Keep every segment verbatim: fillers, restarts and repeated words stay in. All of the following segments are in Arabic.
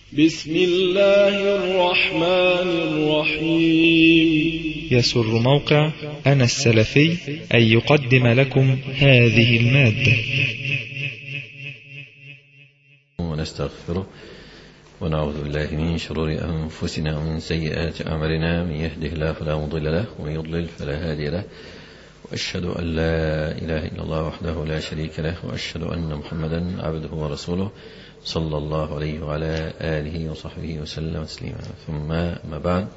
بسم الله الرحمن الرحيم. يسر موقع أنا السلفي أن يقدم لكم هذه المادة. ونستغفره ونعوذ بالله من شرور أنفسنا ومن سيئات أعمالنا، من يهده الله فلا مضل له ومن يضلل فلا هادي له، وأشهد أن لا إله إلا الله وحده لا شريك له، وأشهد أن محمدا عبده ورسوله صلى الله عليه وعلى آله وصحبه وسلم تسليما. ثم ما بعد،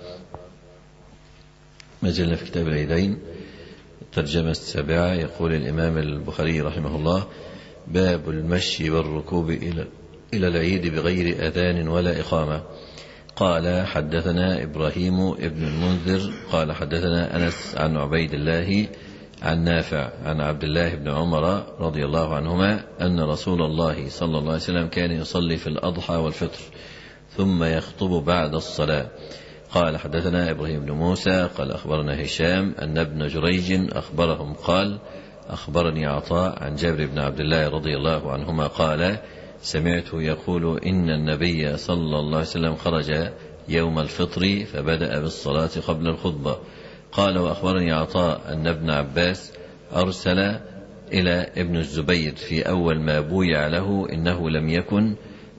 ما زلنا في كتاب العيدين، الترجمة السابعة. يقول الإمام البخاري رحمه الله: باب المشي والركوب إلى إلى العيد بغير أذان ولا إقامة. قال: حدثنا إبراهيم ابن المنذر قال حدثنا أنس عن عبيد الله عن نافع عن عبد الله بن عمر رضي الله عنهما أن رسول الله صلى الله عليه وسلم كان يصلي في الأضحى والفطر ثم يخطب بعد الصلاة. قال: حدثنا إبراهيم بن موسى قال أخبرنا هشام أن ابن جريج أخبرهم قال: أخبرني عطاء عن جابر بن عبد الله رضي الله عنهما قال: سمعته يقول إن النبي صلى الله عليه وسلم خرج يوم الفطر فبدأ بالصلاة قبل الخطبة. قال: وأخبرني عطاء أن ابن عباس أرسل إلى ابن الزبير في أول ما بويع له إنه لم يكن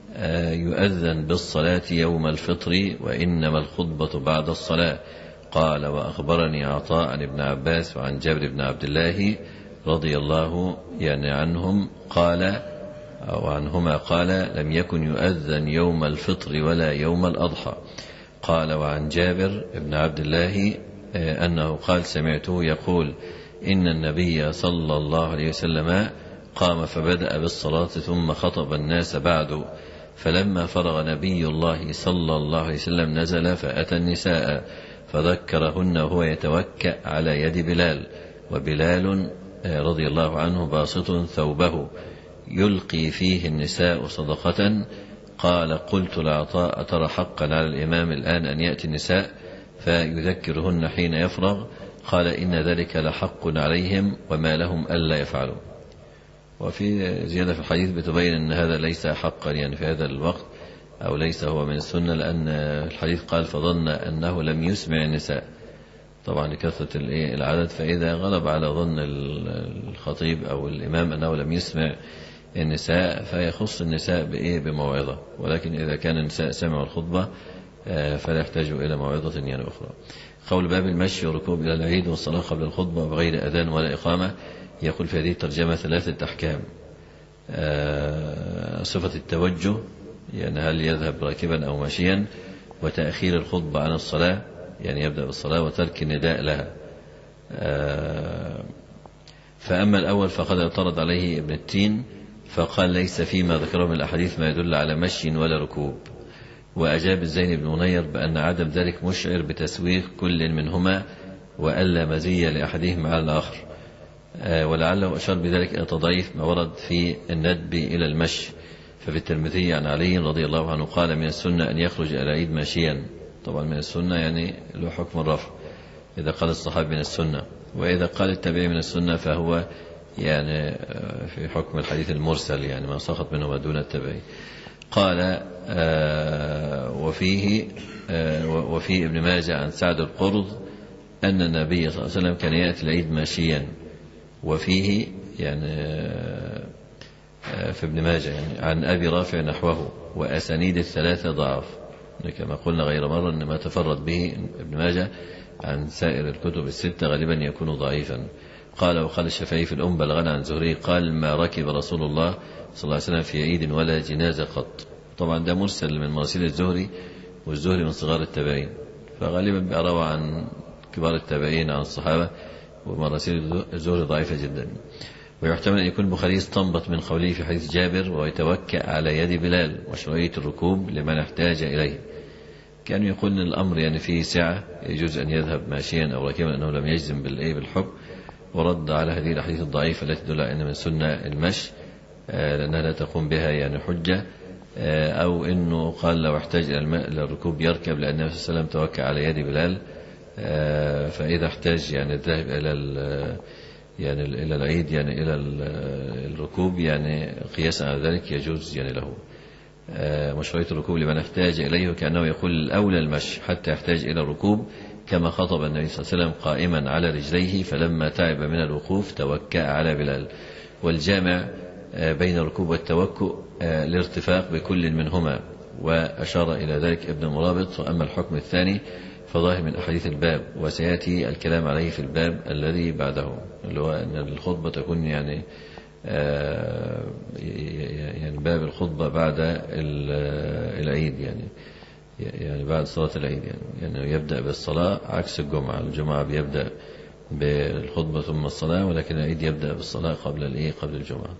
يؤذن بالصلاة يوم الفطر وإنما الخطبة بعد الصلاة. قال: وأخبرني عطاء عن ابن عباس وعن جابر بن عبد الله رضي الله يعني عنهم قال أو عنهما قال: لم يكن يؤذن يوم الفطر ولا يوم الأضحى. قال: وعن جابر بن عبد الله أنه قال: سمعته يقول إن النبي صلى الله عليه وسلم قام فبدأ بالصلاة ثم خطب الناس بعد، فلما فرغ نبي الله صلى الله عليه وسلم نزل فأتى النساء فذكرهن وهو يتوكأ على يد بلال، وبلال رضي الله عنه باسط ثوبه يلقي فيه النساء صدقة. قال: قلت لعطاء: ترى حقا على الإمام الآن أن يأتي النساء فيذكرهن حين يفرغ؟ قال: إن ذلك لحق عليهم وما لهم ألا يفعلوا. وفي زيادة في الحديث بتبين أن هذا ليس حقا يعني في هذا الوقت، أو ليس هو من السنة، لأن الحديث قال: فظن أنه لم يسمع النساء، طبعا لكثرة العدد، فإذا غلب على ظن الخطيب أو الإمام أنه لم يسمع النساء فيخص النساء بإيه بموعظة، ولكن إذا كان النساء سمعوا الخطبة فلا يحتاجوا إلى موعظة يعني أخرى. قول: باب المشي والركوب إلى العيد والصلاة قبل الخطبة بغير أذان ولا إقامة. يقول في هذه الترجمة ثلاثة أحكام: صفة التوجه، يعني هل يذهب راكبا أو ماشيا، وتأخير الخطبة عن الصلاة يعني يبدأ بالصلاة، وترك النداء لها. فأما الأول فقد اعترض عليه ابن التين فقال: ليس فيما ذكره من الأحاديث ما يدل على مشي ولا ركوب. وأجاب الزين بن منير بأن عدم ذلك مشعر بتسويق كل منهما وألا مزية لأحدهما على الآخر، ولعله أشار بذلك إلى تضعيف ما ورد في الندب إلى المشي. ففي الترمذي عن علي رضي الله عنه قال: من السنة أن يخرج إلى العيد ماشيا. طبعا من السنة يعني له حكم الرفع إذا قال الصحابي من السنة، وإذا قال التابعي من السنة فهو يعني في حكم الحديث المرسل، يعني ما سقط منه دون التابعي. قال: آه وفيه آه وفي ابن ماجه عن سعد القرظ أن النبي صلى الله عليه وسلم كان يأتي العيد ماشيا. وفيه يعني آه في ابن ماجه يعني عن أبي رافع نحوه، وأسانيد الثلاثة ضعف، كما قلنا غير مرة أن ما تفرد به ابن ماجه عن سائر الكتب الستة غالبا يكون ضعيفا. قال: وقال الشافعي في الأم بلغنا عن زهري قال: ما ركب رسول الله صلى الله عليه وسلم في عيد ولا جنازة قط. طبعا ده مرسل من مراسيل الزهري، والزهري من صغار التابعين، فغالبا بيروى عن كبار التابعين عن الصحابة، ومراسيل الزهري ضعيفة جدا. ويحتمل أن يكون البخاري استنبط من قوله في حديث جابر: ويتوكأ على يد بلال، وشرعية الركوب لمن احتاج إليه. كانوا يقول أن الأمر يعني فيه سعة، يجوز أن يذهب ماشيا أو راكبا، أنه لم يجزم بالإيه بالحكم، ورد على هذه الأحاديث الضعيفة التي تدل على أن من سنة المشي لأنها لا تقوم بها يعني حجة، أو أنه قال لو احتاج إلى الركوب يركب، لأن النبي صلى الله عليه وسلم توكأ على يد بلال، فإذا احتاج يعني الذهاب إلى يعني إلى العيد يعني إلى الركوب يعني قياسا على ذلك يجوز يعني له. مشروعية الركوب لمن احتاج إليه، كأنه يقول الأولى المشي حتى يحتاج إلى الركوب، كما خطب النبي صلى الله عليه وسلم قائما على رجليه فلما تعب من الوقوف توكأ على بلال. والجامع بين الركوب والتوكؤ الارتفاق بكل منهما، وأشار إلى ذلك ابن مرابط. وأما الحكم الثاني فظاهر من أحاديث الباب، وسيأتي الكلام عليه في الباب الذي بعده، اللي هو أن الخطبة تكون يعني يعني باب الخطبة بعد العيد، يعني يعني بعد صلاة العيد، يعني, يعني يبدأ بالصلاة عكس الجمعة. الجمعة بيبدأ بالخطبة ثم الصلاة، ولكن العيد يبدأ بالصلاة قبل الإيه قبل الجمعة.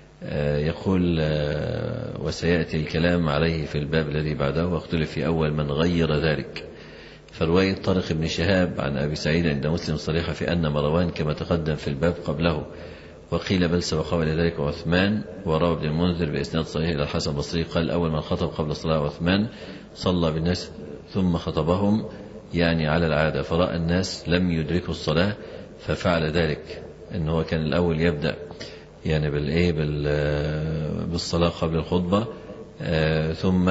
يقول وسيأتي الكلام عليه في الباب الذي بعده، واختلف في أول من غير ذلك. فرواية طارق بن شهاب عن أبي سعيد عند مسلم صريحة في أن مروان كما تقدم في الباب قبله، وقيل بل سبقه إلى ذلك عثمان. وروى ابن المنذر بإسناد صحيح إلى الحسن البصري قال أول من خطب قبل الصلاة عثمان، صلى بالناس ثم خطبهم يعني على العادة، فرأى الناس لم يدركوا الصلاة ففعل ذلك، إنه هو كان الأول يبدأ يعني بالإيه بالصلاة قبل الخطبة، آه ثم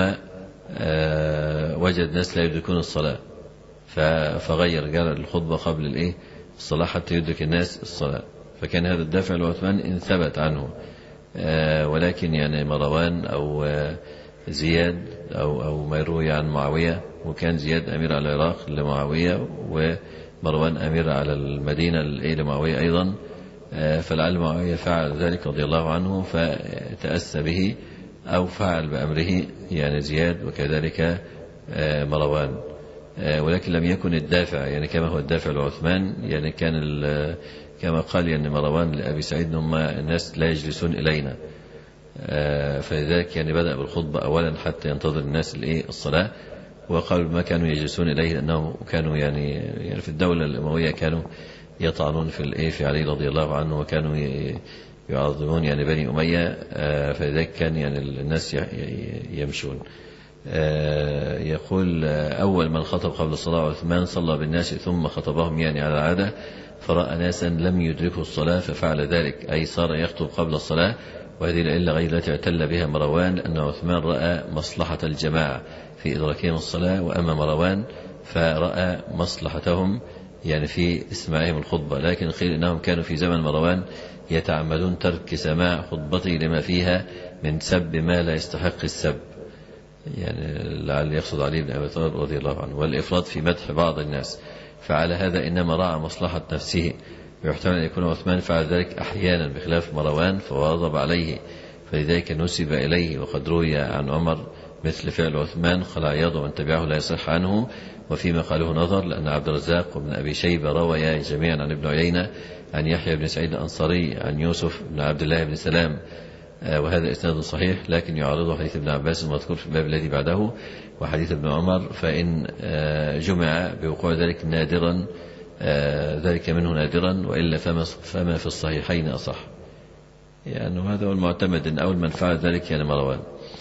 آه وجد ناس لا يدركون الصلاة فغير جرى الخطبة قبل الإيه الصلاة حتى يدرك الناس الصلاة. فكان هذا الدافع لعثمان إن ثبت عنه، آه ولكن يعني مروان أو آه زياد أو أو ما يروي عن معاوية، وكان زياد أمير على العراق لمعاوية، ومروان أمير على المدينة لمعاوية أيضا، آه فلعل معاوية فعل ذلك رضي الله عنه فتأسى به، أو فعل بأمره يعني زياد، وكذلك آه مروان، آه ولكن لم يكن الدافع يعني كما هو الدافع لعثمان، يعني كان كما قال يعني مروان لأبي سعيد هم الناس لا يجلسون إلينا، آه فلذلك يعني بدأ بالخطبة أولا حتى ينتظر الناس الإيه الصلاة. وقالوا ما كانوا يجلسون إليه لأنهم كانوا يعني, يعني في الدولة الأموية كانوا يطعنون في الإيه في علي رضي الله عنه، وكانوا يعظمون يعني بني أمية، آه فلذلك كان يعني الناس يمشون. آه يقول أول من خطب قبل الصلاة عثمان، صلى بالناس ثم خطبهم يعني على العادة، فرأى ناسا لم يدركوا الصلاة ففعل ذلك، أي صار يخطب قبل الصلاة. وهذه العلة غير التي اعتل بها مروان، أن عثمان رأى مصلحة الجماعة في إدراكهم الصلاة، وأما مروان فرأى مصلحتهم يعني في اسماعهم الخطبة. لكن قيل إنهم كانوا في زمن مروان يتعمدون ترك سماع خطبته لما فيها من سب ما لا يستحق السب، يعني لعل يقصد علي بن أبي طالب رضي الله عنه، والإفراط في مدح بعض الناس. فعلى هذا إنما رأى مصلحة نفسه، ويحتمل أن يكون عثمان فعل ذلك أحيانا بخلاف مروان فواظب عليه، فلذلك نسب إليه. وقد روي عن عمر مثل فعل عثمان، خلع يده من تبعه لا يصح عنه. وفيما قاله نظر، لأن عبد الرزاق وابن أبي شيبة رويا جميعا عن ابن عيينة عن يحيى بن سعيد الأنصاري عن يوسف بن عبد الله بن سلام، وهذا إسناد صحيح، لكن يعارضه حديث ابن عباس المذكور في الباب الذي بعده وحديث ابن عمر، فإن جمع بوقوع ذلك نادرا ذلك منه نادرا، وإلا فما في الصحيحين أصح، يعني هذا هو المعتمد أن أول من فعل ذلك يعني مروان.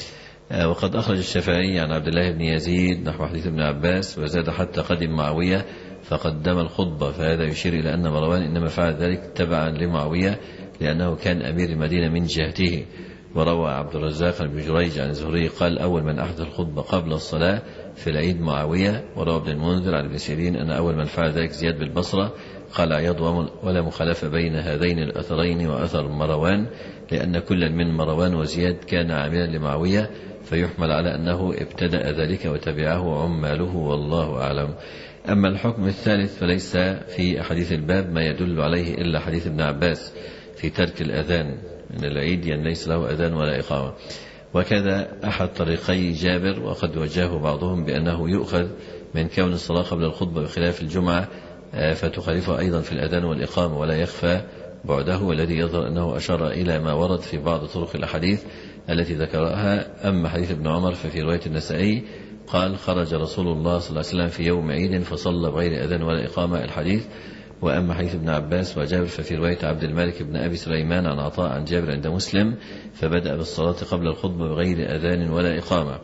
وقد أخرج الشافعي عن عبد الله بن يزيد نحو حديث ابن عباس، وزاد حتى قدم معاوية فقدم الخطبة، فهذا يشير إلى أن مروان إنما فعل ذلك تبعا لمعاوية لأنه كان أمير المدينة من جهته. وروى عبد الرزاق بن جريج عن الزهري قال أول من أحدث الخطبة قبل الصلاة في العيد معاوية. وروى ابن المنذر عن ابن سيرين أن أول من فعل ذلك زياد بالبصرة. قال عياض ولا مخالفة بين هذين الأثرين وأثر مروان، لأن كل من مروان وزياد كان عاملا لمعاوية، فيحمل على أنه ابتدأ ذلك وتبعه عماله، والله أعلم. أما الحكم الثالث فليس في أحاديث الباب ما يدل عليه إلا حديث ابن عباس في ترك الأذان من العيد، يعني ليس له أذان ولا إقامة. وكذا أحد طريقي جابر، وقد وجهه بعضهم بأنه يؤخذ من كون الصلاة قبل الخطبة بخلاف الجمعة فتخالفه أيضا في الأذان والإقامة، ولا يخفى بعده، والذي يظهر أنه أشار إلى ما ورد في بعض طرق الأحاديث التي ذكرها. أما حديث ابن عمر ففي رواية النسائي قال خرج رسول الله صلى الله عليه وسلم في يوم عيد فصلى بغير أذان ولا إقامة الحديث. وأما حديث ابن عباس وجابر ففي رواية عبد الملك بن أبي سليمان عن عطاء عن جابر عند مسلم، فبدأ بالصلاة قبل الخطبة بغير أذان ولا إقامة،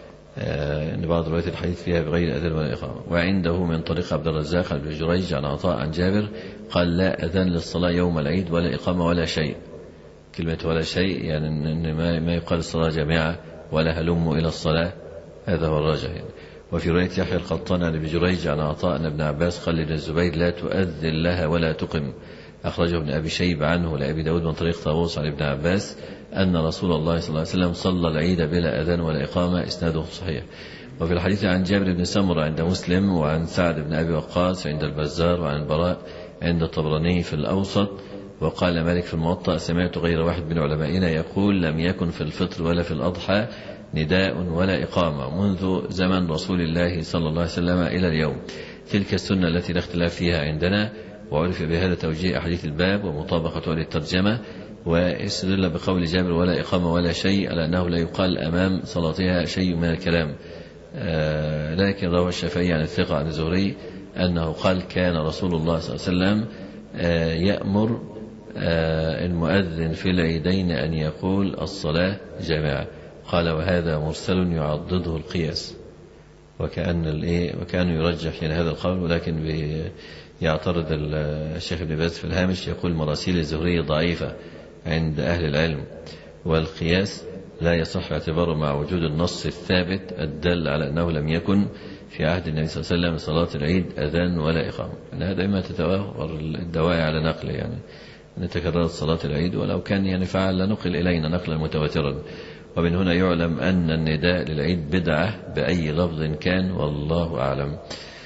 آه إن بعض روايات الحديث فيها بغير أذان ولا إقامة. وعنده من طريق عبد الرزاق بن جريج عن عطاء عن جابر قال لا أذان للصلاة يوم العيد ولا إقامة ولا شيء. كلمة ولا شيء يعني إن ما يقال الصلاة جماعة ولا هلموا إلى الصلاة، هذا هو الراجح يعني. وفي رواية يحيى القطان عن ابن جريج عن عطاء أن ابن عباس قال لابن الزبير لا تؤذن لها ولا تقم، أخرجه ابن أبي شيبة عنه لأبي داود من طريق طاووس عن ابن عباس أن رسول الله صلى الله عليه وسلم صلى العيد بلا أذان ولا إقامة، إسناده صحيح. وفي الحديث عن جابر بن سمرة عند مسلم، وعن سعد بن أبي وقاص عند البزار، وعن البراء عند الطبراني في الأوسط. وقال مالك في الموطأ سمعت غير واحد من علمائنا يقول لم يكن في الفطر ولا في الأضحى نداء ولا إقامة منذ زمن رسول الله صلى الله عليه وسلم إلى اليوم، تلك السنة التي لا اختلاف فيها عندنا. وعرف بهذا توجيه أحاديث الباب ومطابقة للترجمة. واستدل بقول جابر ولا إقامة ولا شيء على أنه لا يقال أمام صلاتها شيء من الكلام. آه لكن روى الشافعي عن الثقة عن الزهري أنه قال كان رسول الله صلى الله عليه وسلم آه يأمر آه المؤذن في العيدين أن يقول الصلاة جماعة. قال وهذا مرسل يعضده القياس، وكأن الإيه وكان يرجح يعني هذا القول، ولكن يعترض الشيخ ابن باز في الهامش يقول مراسيل الزهري ضعيفة عند أهل العلم، والقياس لا يصح اعتباره مع وجود النص الثابت الدل على أنه لم يكن في عهد النبي صلى الله عليه وسلم صلاة العيد أذان ولا إقامة. أن هذا إما تتوافر الدواعي على نقل يعني أن تكررت صلاة العيد، ولو كان يعني فعل لنقل إلينا نقلا متواترا. ومن هنا يعلم أن النداء للعيد بدعة بأي لفظ كان، والله أعلم.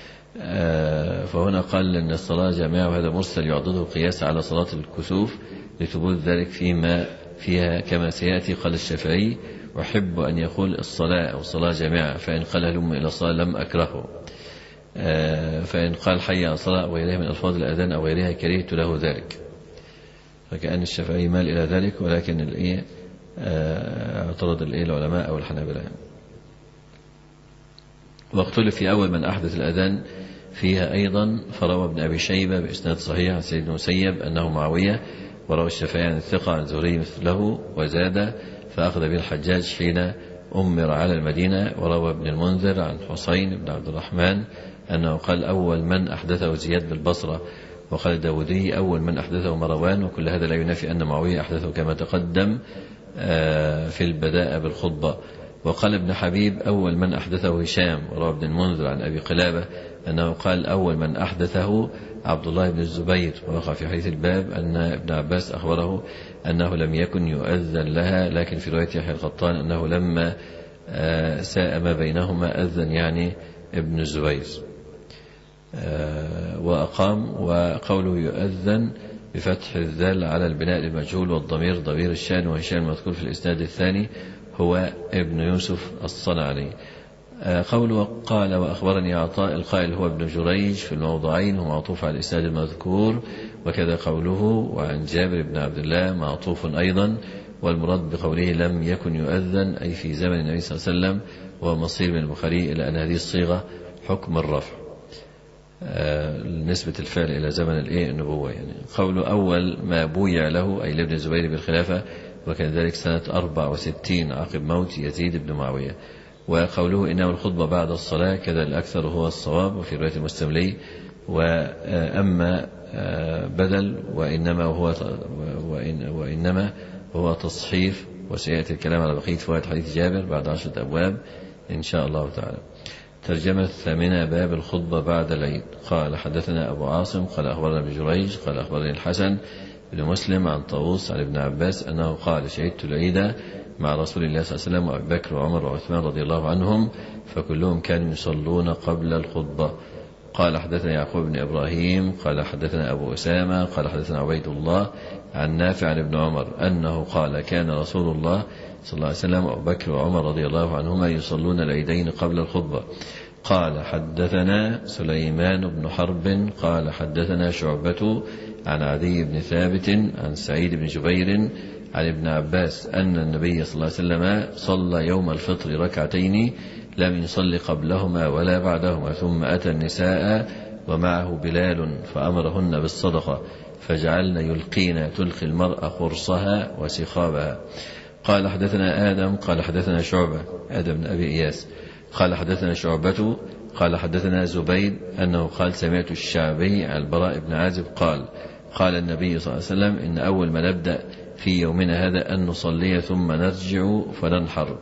فهنا قال أن الصلاة جماعة، وهذا مرسل يعضده القياس على صلاة الكسوف لثبوت ذلك فيما فيها كما سيأتي. قال الشافعي أحب أن يقول الصلاة أو الصلاة جماعة، فإن قال هلم إلى الصلاة لم أكرهه، فإن قال حي على الصلاة أو غيرها من ألفاظ الأذان أو غيرها كرهت له ذلك. فكأن الشافعي مال إلى ذلك، ولكن الإيه اعترض الإيه العلماء أو الحنابلة. واختلف في أول من أحدث الأذان فيها أيضا، فروى ابن أبي شيبة بإسناد صحيح عن سيد المسيب أنه معاوية، وروى الشافعي عن الثقة عن زهري مثله وزاد فأخذ به الحجاج حين أمر على المدينة. وروى ابن المنذر عن حسين بن عبد الرحمن أنه قال أول من أحدثه زياد بالبصرة، وقال الداودي أول من أحدثه مروان، وكل هذا لا ينافي أن معاوية أحدثه كما تقدم في البداء بالخطبة. وقال ابن حبيب أول من أحدثه هشام. وروى ابن المنذر عن أبي قلابة أنه قال أول من أحدثه عبد الله بن الزبير. ووقع في حديث الباب أن ابن عباس أخبره أنه لم يكن يؤذن لها، لكن في رواية يحيى القطان أنه لما ساء ما بينهما أذن يعني ابن الزبير وأقام. وقوله يؤذن بفتح الذال على البناء للمجهول، والضمير ضمير الشان، وهشام المذكور في الإسناد الثاني هو ابن يوسف الصنعاني. قوله قال وأخبرني عطاء القائل هو ابن جريج في الموضعين، هو معطوف على الإسناد المذكور. وكذا قوله وعن جابر بن عبد الله معطوف أيضا، والمراد بقوله لم يكن يؤذن أي في زمن النبي صلى الله عليه وسلم، ومصير من البخاري إلى أن هذه الصيغة حكم الرفع نسبة الفعل إلى زمن الإيه النبوة يعني. قوله أول ما بويع له أي لابن الزبير بالخلافة، وكان ذلك سنة أربع وستين عقب موت يزيد بن معاوية. وقوله إنه الخطبة بعد الصلاة كذا الأكثر هو الصواب، وفي رواية المستملي وأما بدل وإنما هو وإن وإنما هو تصحيف. وسيأتي الكلام على بقية فوائد حديث جابر بعد عشرة أبواب إن شاء الله تعالى. ترجمة الثامنة باب الخطبة بعد العيد. قال حدثنا أبو عاصم قال أخبرنا ابن جريج قال أخبرني الحسن بن مسلم عن طاووس عن ابن عباس أنه قال شهدت العيد مع رسول الله صلى الله عليه وسلم وأبي بكر وعمر وعثمان رضي الله عنهم، فكلهم كانوا يصلون قبل الخطبة. قال حدثنا يعقوب بن إبراهيم قال حدثنا أبو أسامة قال حدثنا عبيد الله عن نافع عن ابن عمر أنه قال كان رسول الله صلى الله عليه وسلم وأبو بكر وعمر رضي الله عنهما يصلون العيدين قبل الخطبة. قال حدثنا سليمان بن حرب قال حدثنا شعبة عن عدي بن ثابت عن سعيد بن جبير عن ابن عباس أن النبي صلى الله عليه وسلم صلى يوم الفطر ركعتين لم يصلي قبلهما ولا بعدهما، ثم أتى النساء ومعه بلال فأمرهن بالصدقة فجعلن يلقين تلقي المرأة خرصها وسخابها. قال حدثنا آدم قال حدثنا شعبة آدم بن أبي إياس قال حدثنا شعبة قال حدثنا زبيد أنه قال سمعت الشعبي عن البراء بن عازب قال قال النبي صلى الله عليه وسلم إن أول ما نبدأ في يومنا هذا أن نصلي ثم نرجع فننحر،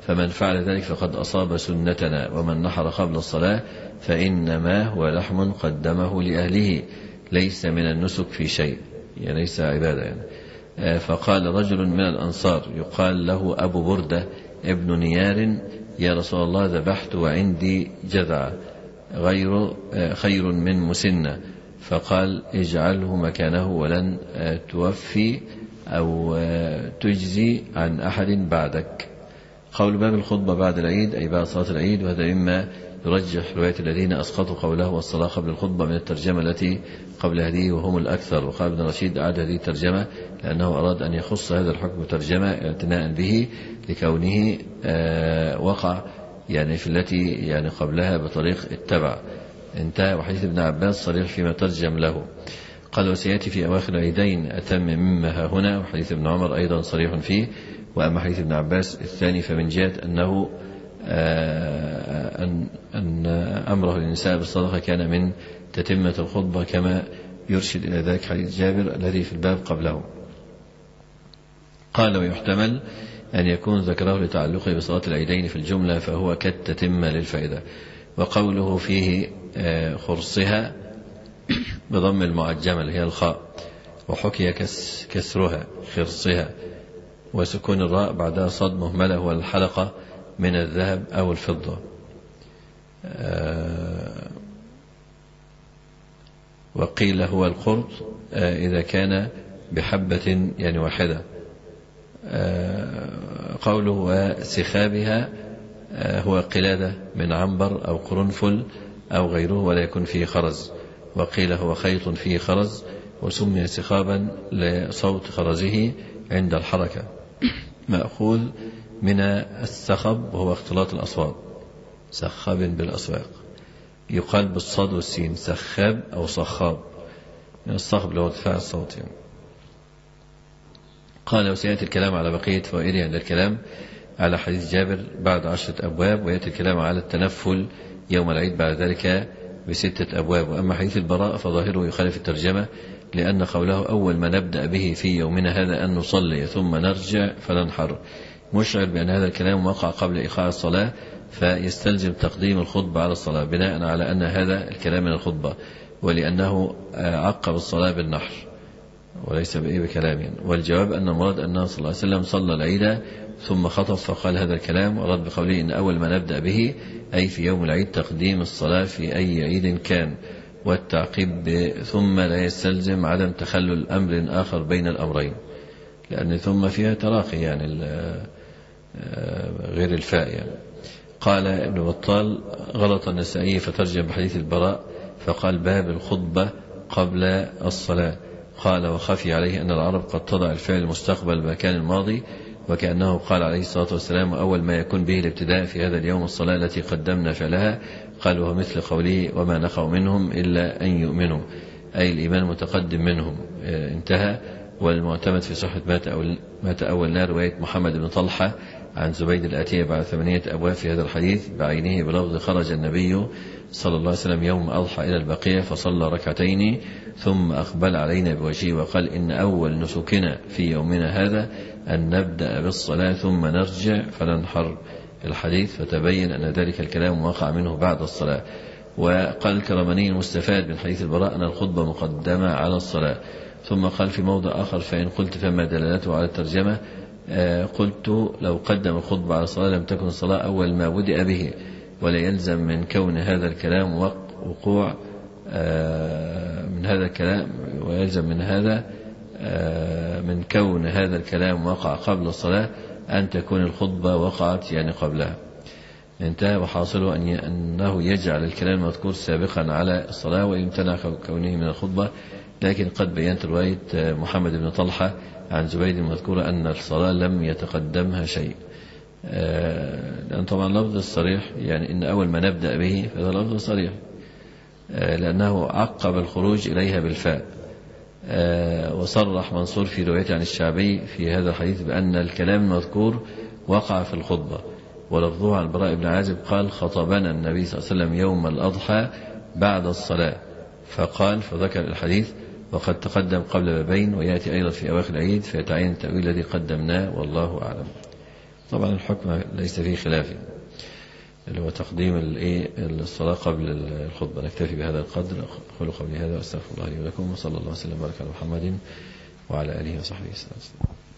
فمن فعل ذلك فقد أصاب سنتنا، ومن نحر قبل الصلاة فإنما هو لحم قدمه لأهله ليس من النسك في شيء، يعني ليس عبادة يعني. فقال رجل من الأنصار يقال له أبو بردة ابن نيار: يا رسول الله ذبحت وعندي جذع غير خير من مسنة. فقال: اجعله مكانه ولن توفي أو تجزي عن أحد بعدك. قول باب الخطبة بعد العيد أي بعد صلاة العيد، وهذا مما يرجح رواية الذين أسقطوا قوله والصلاة قبل الخطبة من الترجمة التي قبل هذه وهم الأكثر. وقال ابن رشيد أعاد هذه الترجمة لأنه أراد أن يخص هذا الحكم ترجمة اعتناء به لكونه وقع يعني في التي يعني قبلها بطريق اتبع. انتهى. وحديث ابن عباس صريح فيما ترجم له. قال: وسيأتي في أواخر العيدين أتم مما ها هنا. وحديث ابن عمر أيضا صريح فيه. وأما حديث ابن عباس الثاني فمن جهة أنه أن, أن أمره للنساء بالصدقة كان من تتمة الخطبة كما يرشد إلى ذلك حديث جابر الذي في الباب قبله. قال: ويحتمل أن يكون ذكره لتعلقه بصلاة العيدين في الجملة فهو كالتتمة للفائدة. وقوله فيه خرصها بضم المعجمة اللي هي الخاء، وحكي كسرها خرصها، وسكون الراء بعدها صاد مهملة هو الحلقة من الذهب أو الفضة. وقيل هو القرط إذا كان بحبة يعني واحدة. قوله وسخابها هو قلادة من عنبر أو قرنفل أو غيره ولا يكون فيه خرز. وقيل هو خيط فيه خرز، وسمي سخابا لصوت خرزه عند الحركة، مأخوذ من السخب وهو اختلاط الأصوات، سخاب بالأسواق. يقال بالصاد والسين سخاب أو صخاب، من الصخب له ارتفاع الصوت يعني. قال: وسيأتي الكلام على بقية فوائده عند الكلام على حديث جابر بعد عشرة أبواب، ويأتي الكلام على التنفل يوم العيد بعد ذلك بستة أبواب. وأما حديث البراء فظاهره يخالف الترجمة، لأن قوله أول ما نبدأ به في يومنا هذا أن نصلي ثم نرجع فننحر مشعر بأن هذا الكلام وقع قبل إيقاع الصلاة، فيستلزم تقديم الخطبة على الصلاة بناء على أن هذا الكلام من الخطبة، ولأنه عقب الصلاة بالنحر وليس بأي بكلام يعني. والجواب أن المراد أنه صلى الله عليه وسلم صلى العيد ثم خطب فقال هذا الكلام، ورد بقوله إن أول ما نبدأ به أي في يوم العيد تقديم الصلاة في أي عيد كان، والتعقيب ثم لا يستلزم عدم تخلل أمر آخر بين الأمرين، لأن ثم فيها تراخي يعني غير الفاء يعني. قال ابن بطال غلط النسائي فترجم بحديث البراء فقال باب الخطبة قبل الصلاة. قال وخفي عليه أن العرب قد تضع الفعل المستقبل المكان الماضي، وكأنه قال عليه الصلاة والسلام أول ما يكون به الابتداء في هذا اليوم الصلاة التي قدمنا فعلها. قال وهو مثل قوله وما نقع منهم إلا أن يؤمنوا، أي الإيمان متقدم منهم. انتهى. والمعتمد في صحة ما تأولنا رواية محمد بن طلحة عن زبيد الآتية بعد ثمانية أبواب في هذا الحديث بعينه بلفظ خرج النبي صلى الله عليه وسلم يوم أضحى إلى البقية فصلى ركعتين ثم أقبل علينا بوجهه وقال إن أول نسكنا في يومنا هذا أن نبدأ بالصلاة ثم نرجع فننحر الحديث، فتبين أن ذلك الكلام وقع منه بعد الصلاة. وقال الكرماني المستفاد من حديث البراء أن الخطبة مقدمة على الصلاة. ثم قال في موضع آخر فإن قلت فما دلالته على الترجمة؟ آه قلت لو قدم الخطبة على الصلاة لم تكن الصلاة أول ما بدأ به، ولا يلزم من كون هذا الكلام وقوع آه من هذا الكلام ويلزم من هذا آه من كون هذا الكلام وقع قبل الصلاة أن تكون الخطبة وقعت يعني قبلها. انتهى. وحاصله أن أنه يجعل الكلام المذكور سابقا على الصلاة ويمتنع كونه من الخطبة، لكن قد بينت رواية محمد بن طلحة عن زبيد المذكورة أن الصلاة لم يتقدمها شيء، لأن طبعا لفظ الصريح يعني إن أول ما نبدأ به فهذا لفظ صريح لأنه عقب الخروج إليها بالفاء. وصرح منصور في روايته عن الشعبي في هذا الحديث بأن الكلام المذكور وقع في الخطبة، ولفظه عن البراء بن عازب قال خطبنا النبي صلى الله عليه وسلم يوم الأضحى بعد الصلاة، فقال فذكر الحديث وقد تقدم قبل بابين ويأتي أيضا في أواخر العيد فيتعين التأويل الذي قدمناه والله أعلم. طبعا الحكم ليس فيه خلاف، اللي هو تقديم الصلاة قبل الخطبة. نكتفي بهذا القدر. أقول قولي هذا وأستغفر الله لي ولكم، وصلى الله وسلم وبارك على محمد وعلى آله وصحبه وسلم.